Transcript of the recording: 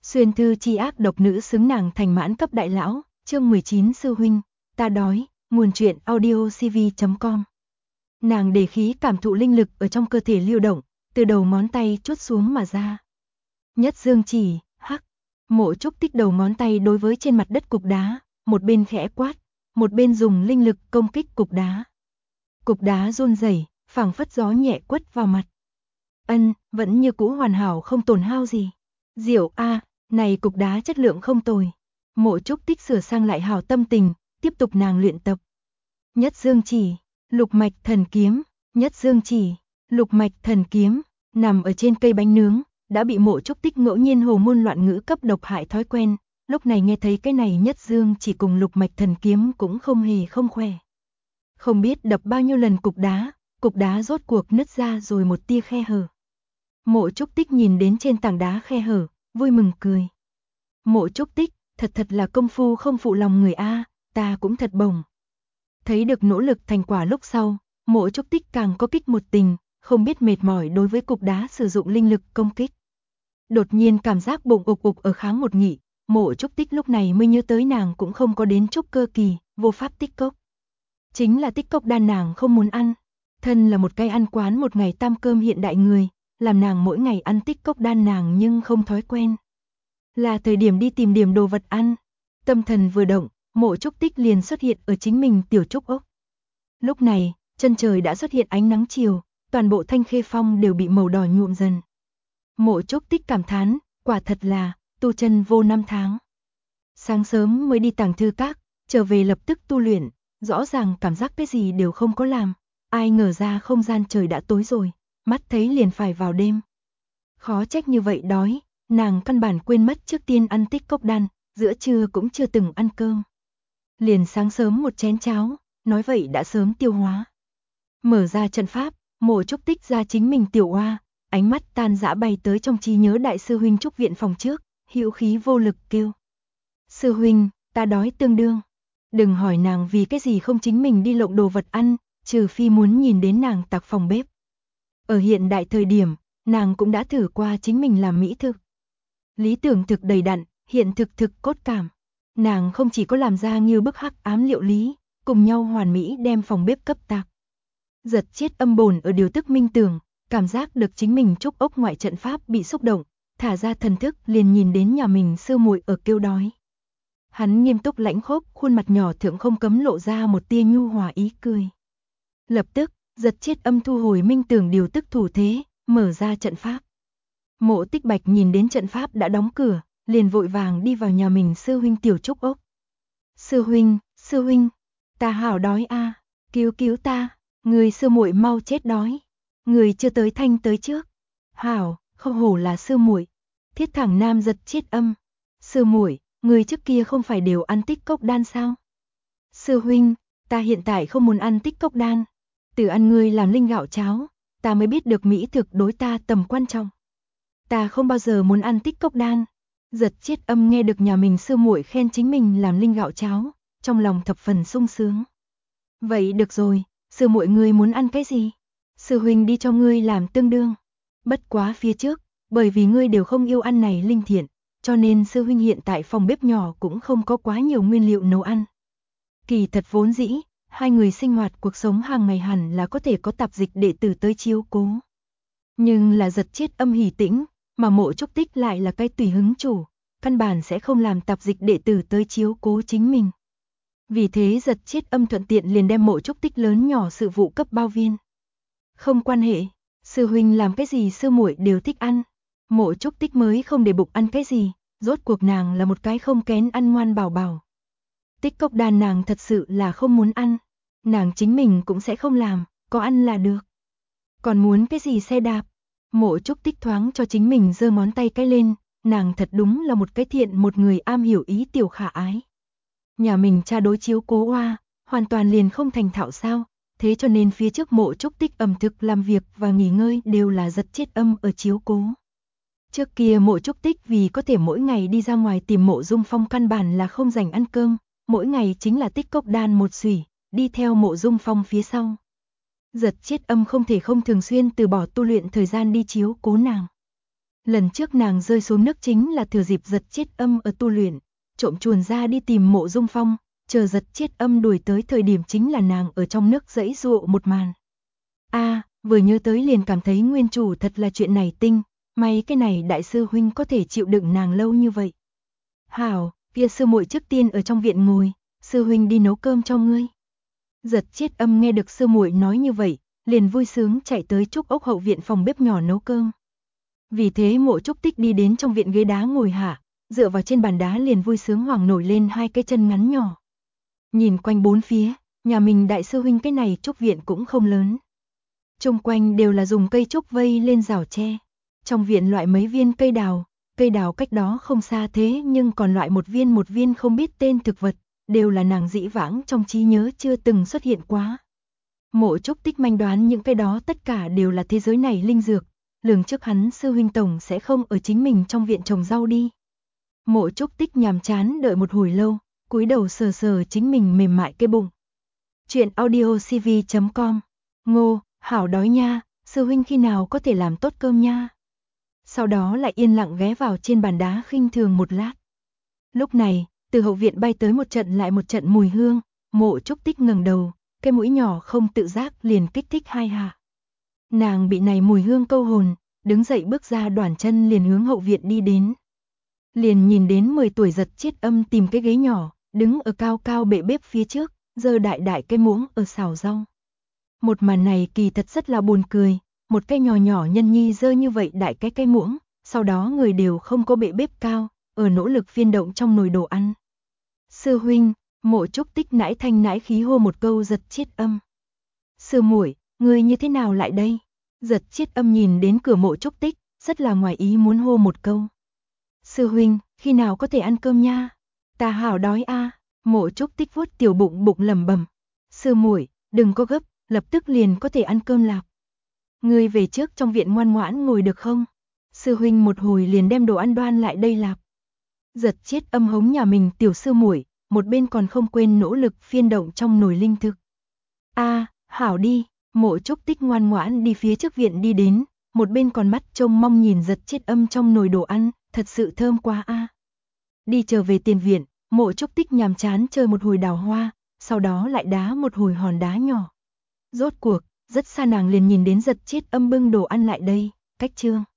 Xuyên thư chi ác độc nữ xứng nàng thành mãn cấp đại lão, chương 19 sư huynh, ta đói, nguồn truyện audiocv.com. Nàng để khí cảm thụ linh lực ở trong cơ thể lưu động, từ đầu ngón tay chuốt xuống mà ra. Nhất dương chỉ, hắc, Mộ Trúc Tích đầu ngón tay đối với trên mặt đất cục đá, một bên khẽ quát, một bên dùng linh lực công kích cục đá. Cục đá run rẩy, phảng phất gió nhẹ quất vào mặt. Vẫn như cũ hoàn hảo không tổn hao gì. Diệu a, này cục đá chất lượng không tồi. Mộ Trúc Tích sửa sang lại hảo tâm tình, tiếp tục nàng luyện tập. Nhất dương chỉ, lục mạch thần kiếm, nhất dương chỉ, lục mạch thần kiếm, nằm ở trên cây bánh nướng, đã bị Mộ Trúc Tích ngẫu nhiên hồ ngôn loạn ngữ cấp độc hại thói quen, lúc này nghe thấy cái này nhất dương chỉ cùng lục mạch thần kiếm cũng không hề không khỏe. Không biết đập bao nhiêu lần cục đá rốt cuộc nứt ra rồi một tia khe hở. Mộ Trúc Tích nhìn đến trên tảng đá khe hở, vui mừng cười. Mộ Trúc Tích, thật là công phu không phụ lòng người a, ta cũng thật bổng. Thấy được nỗ lực thành quả lúc sau, Mộ Trúc Tích càng có kích một tình, không biết mệt mỏi đối với cục đá sử dụng linh lực công kích. Đột nhiên cảm giác bụng ục ục ở kháng một nghỉ, Mộ Trúc Tích lúc này mới nhớ tới nàng cũng không có đến trúc cơ kỳ, vô pháp tích cốc. Chính là tích cốc đan nàng không muốn ăn, thân là một cây ăn quán một ngày tam cơm hiện đại người, làm nàng mỗi ngày ăn tích cốc đan nàng nhưng không thói quen. Là thời điểm đi tìm điểm đồ vật ăn. Tâm thần vừa động, Mộ Trúc Tích liền xuất hiện ở chính mình tiểu trúc ốc. Lúc này, chân trời đã xuất hiện ánh nắng chiều, toàn bộ Thanh Khê Phong đều bị màu đỏ nhuộm dần. Mộ Trúc Tích cảm thán, quả thật là tu chân vô năm tháng. Sáng sớm mới đi tàng thư các, trở về lập tức tu luyện, rõ ràng cảm giác cái gì đều không có làm, ai ngờ ra không gian trời đã tối rồi, mắt thấy liền phải vào đêm. Khó trách như vậy đói, nàng căn bản quên mất trước tiên ăn tích cốc đan, giữa trưa cũng chưa từng ăn cơm. Liền sáng sớm một chén cháo, nói vậy đã sớm tiêu hóa. Mở ra trận pháp, Mộ Trúc Tích ra chính mình tiểu oa, ánh mắt tan dã bay tới trong trí nhớ đại sư huynh trúc viện phòng trước, hữu khí vô lực kêu. Sư huynh, ta đói tương đương. Đừng hỏi nàng vì cái gì không chính mình đi lộng đồ vật ăn, trừ phi muốn nhìn đến nàng tạc phòng bếp. Ở hiện đại thời điểm, nàng cũng đã thử qua chính mình làm mỹ thực. Lý tưởng thực đầy đặn, hiện thực thực cốt cảm. Nàng không chỉ có làm ra như bức hắc ám liệu lý, cùng nhau hoàn mỹ đem phòng bếp cấp tạc. Giật chết âm bồn ở điều tức minh tưởng, cảm giác được chính mình trúc ốc ngoại trận pháp bị xúc động, thả ra thần thức liền nhìn đến nhà mình sư muội ở kêu đói. Hắn nghiêm túc lãnh khốc, khuôn mặt nhỏ thượng không cấm lộ ra một tia nhu hòa ý cười. Lập tức, giật chết âm thu hồi minh tưởng điều tức thủ thế, mở ra trận pháp. Mộ Tích Bạch nhìn đến trận pháp đã đóng cửa, liền vội vàng đi vào nhà mình sư huynh tiểu trúc ốc. Sư huynh, ta hảo đói a, cứu ta, người sư muội mau chết đói. Người chưa tới thanh tới trước. Hảo, không hổ là sư muội. Thiết thẳng nam giật chết âm. Sư muội, người trước kia không phải đều ăn tích cốc đan sao? Sư huynh, ta hiện tại không muốn ăn tích cốc đan. Từ ăn ngươi làm linh gạo cháo, ta mới biết được mỹ thực đối ta tầm quan trọng. Ta không bao giờ muốn ăn tích cốc đan. Giật chết âm nghe được nhà mình sư muội khen chính mình làm linh gạo cháo, trong lòng thập phần sung sướng. Vậy được rồi, sư muội ngươi muốn ăn cái gì? Sư huynh đi cho ngươi làm tương đương. Bất quá phía trước, bởi vì ngươi đều không yêu ăn này linh thiện, cho nên sư huynh hiện tại phòng bếp nhỏ cũng không có quá nhiều nguyên liệu nấu ăn. Kỳ thật vốn dĩ, hai người sinh hoạt cuộc sống hàng ngày hẳn là có thể có tạp dịch đệ tử tới chiếu cố. Nhưng là giật chết âm hỉ tĩnh, mà Mộ Trúc Tích lại là cái tùy hứng chủ, căn bản sẽ không làm tạp dịch đệ tử tới chiếu cố chính mình. Vì thế giật chết âm thuận tiện liền đem Mộ Trúc Tích lớn nhỏ sự vụ cấp bao viên. Không quan hệ, sư huynh làm cái gì sư muội đều thích ăn. Mộ Trúc Tích mới không để bụng ăn cái gì, rốt cuộc nàng là một cái không kén ăn ngoan bảo bảo. Tích cốc đan nàng thật sự là không muốn ăn, nàng chính mình cũng sẽ không làm, có ăn là được. Còn muốn cái gì xe đạp? Mộ Trúc Tích thoáng cho chính mình giơ ngón tay cái lên, nàng thật đúng là một cái thiện một người am hiểu ý tiểu khả ái. Nhà mình cha đối chiếu cố oa, hoàn toàn liền không thành thạo sao, thế cho nên phía trước Mộ Trúc Tích ẩm thực làm việc và nghỉ ngơi đều là giật chết âm ở chiếu cố. Trước kia Mộ Trúc Tích vì có thể mỗi ngày đi ra ngoài tìm Mộ Dung Phong căn bản là không rảnh ăn cơm, mỗi ngày chính là tích cốc đan một xủy, đi theo Mộ Dung Phong phía sau. Giật chết âm không thể không thường xuyên từ bỏ tu luyện thời gian đi chiếu cố nàng. Lần trước nàng rơi xuống nước chính là thừa dịp Giật Chiết Âm ở tu luyện, trộm chuồn ra đi tìm Mộ Dung Phong, chờ Giật Chiết Âm đuổi tới thời điểm chính là nàng ở trong nước giãy giụa một màn. Vừa nhớ tới liền cảm thấy nguyên chủ thật là chuyện này tinh, may cái này đại sư huynh có thể chịu đựng nàng lâu như vậy. Hảo, kia sư muội trước tiên ở trong viện ngồi, sư huynh đi nấu cơm cho ngươi. Giật Chiết Âm nghe được sư muội nói như vậy, liền vui sướng chạy tới Trúc Ốc hậu viện phòng bếp nhỏ nấu cơm. Vì thế Mộ Trúc Tích đi đến trong viện ghế đá ngồi hạ, dựa vào trên bàn đá liền vui sướng hoảng nổi lên hai cái chân ngắn nhỏ. Nhìn quanh bốn phía, nhà mình đại sư huynh cái này trúc viện cũng không lớn. Xung quanh đều là dùng cây trúc vây lên rào tre. Trong viện loại mấy viên cây đào cách đó không xa thế nhưng còn loại một viên không biết tên thực vật, đều là nàng dĩ vãng trong trí nhớ chưa từng xuất hiện quá. Mộ Trúc Tích manh đoán những cái đó tất cả đều là thế giới này linh dược, lường trước hắn sư huynh tổng sẽ không ở chính mình trong viện trồng rau đi. Mộ Trúc Tích nhàm chán đợi một hồi lâu, cúi đầu sờ sờ chính mình mềm mại cái bụng. Chuyện audiocv.com. Ngô, hảo đói nha, sư huynh khi nào có thể làm tốt cơm nha. Sau đó lại yên lặng ghé vào trên bàn đá khinh thường một lát. Lúc này, từ hậu viện bay tới một trận lại một trận mùi hương, Mộ Trúc Tích ngẩng đầu, cái mũi nhỏ không tự giác liền kích thích hai hạ. Nàng bị này mùi hương câu hồn, đứng dậy bước ra đoản chân liền hướng hậu viện đi đến. Liền nhìn đến 10 tuổi Giật Chiết Âm tìm cái ghế nhỏ, đứng ở cao cao bệ bếp phía trước, giơ đại đại cái muỗng ở xào rau. Một màn này kỳ thật rất là buồn cười, một cái nhỏ nhỏ nhân nhi giơ như vậy đại cái muỗng, sau đó người đều không có bệ bếp cao, ở nỗ lực phiên động trong nồi đồ ăn. Sư huynh, Mộ Trúc Tích nãi thanh nãi khí hô một câu Giật Chiết Âm. Sư muội, người như thế nào lại đây? Giật Chiết Âm nhìn đến cửa Mộ Trúc Tích, rất là ngoài ý muốn hô một câu. Sư huynh, khi nào có thể ăn cơm nha? Ta hảo đói a. Mộ Trúc Tích vuốt tiểu bụng lẩm bẩm. Sư muội, đừng có gấp, lập tức liền có thể ăn cơm lạc. Ngươi về trước trong viện ngoan ngoãn ngồi được không? Sư huynh một hồi liền đem đồ ăn đoan lại đây lạc. Giật Chiết Âm hống nhà mình tiểu sư muội, một bên còn không quên nỗ lực phiên động trong nồi linh thực. Hảo đi, Mộ Trúc Tích ngoan ngoãn đi phía trước viện đi đến, một bên còn mắt trông mong nhìn Giật Chiết Âm trong nồi đồ ăn, thật sự thơm quá a. Đi trở về tiền viện, Mộ Trúc Tích nhàm chán chơi một hồi đào hoa, sau đó lại đá một hồi hòn đá nhỏ. Rốt cuộc, rất xa nàng liền nhìn đến Giật Chiết Âm bưng đồ ăn lại đây, cách chương.